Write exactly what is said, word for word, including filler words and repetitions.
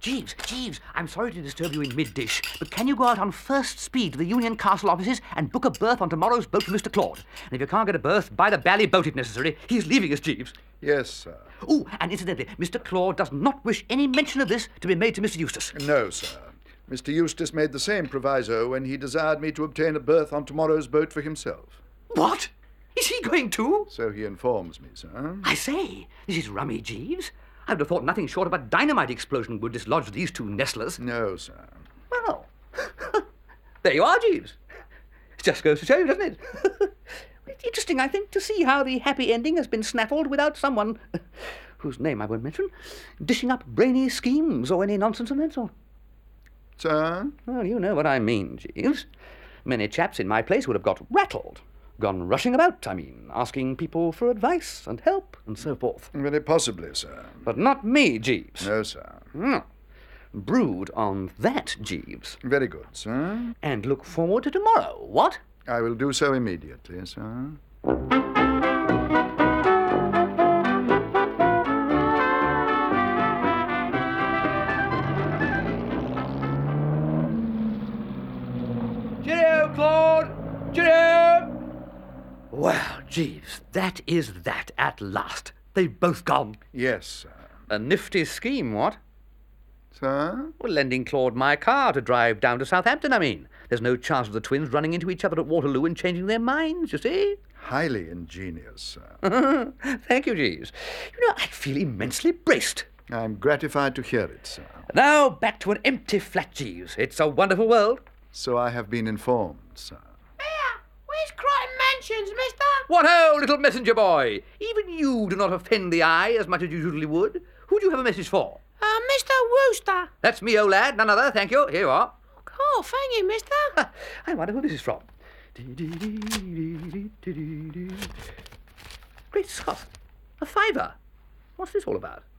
Jeeves, Jeeves, I'm sorry to disturb you in mid-dish, but can you go out on first speed to the Union Castle offices and book a berth on tomorrow's boat for Mister Claude? And if you can't get a berth, buy the bally boat if necessary. He's leaving us, Jeeves. Yes, sir. Oh, and incidentally, Mister Claude does not wish any mention of this to be made to Mister Eustace. No, sir. Mister Eustace made the same proviso when he desired me to obtain a berth on tomorrow's boat for himself. What? Is he going too? So he informs me, sir. I say, this is rummy, Jeeves. I would have thought nothing short of a dynamite explosion would dislodge these two nestlers. No, sir. Well, there you are, Jeeves. It just goes to show you, doesn't it? It's interesting, I think, to see how the happy ending has been snaffled without someone, whose name I won't mention, dishing up brainy schemes or any nonsense of that sort. Sir? Well, you know what I mean, Jeeves. Many chaps in my place would have got rattled. Gone rushing about, I mean, asking people for advice and help and so forth. Very possibly, sir. But not me, Jeeves. No, sir. No. Brood on that, Jeeves. Very good, sir. And look forward to tomorrow, what? I will do so immediately, sir. Cheerio, Claude! Cheerio! Well, Jeeves, that is that at last. They've both gone. Yes, sir. A nifty scheme, what? Sir? Well, lending Claude my car to drive down to Southampton, I mean. There's no chance of the twins running into each other at Waterloo and changing their minds, you see? Highly ingenious, sir. Thank you, Jeeves. You know, I feel immensely braced. I'm gratified to hear it, sir. Now, back to an empty flat, Jeeves. It's a wonderful world. So I have been informed, sir. Here, where's Crichton Mansions, mister? What ho, little messenger boy! Even you do not offend the eye as much as you usually would. Who do you have a message for? Uh, Mister Wooster. That's me, old lad, none other, thank you. Here you are. Oh, thank you, mister. I wonder who this is from. Great Scott, a fiver. What's this all about?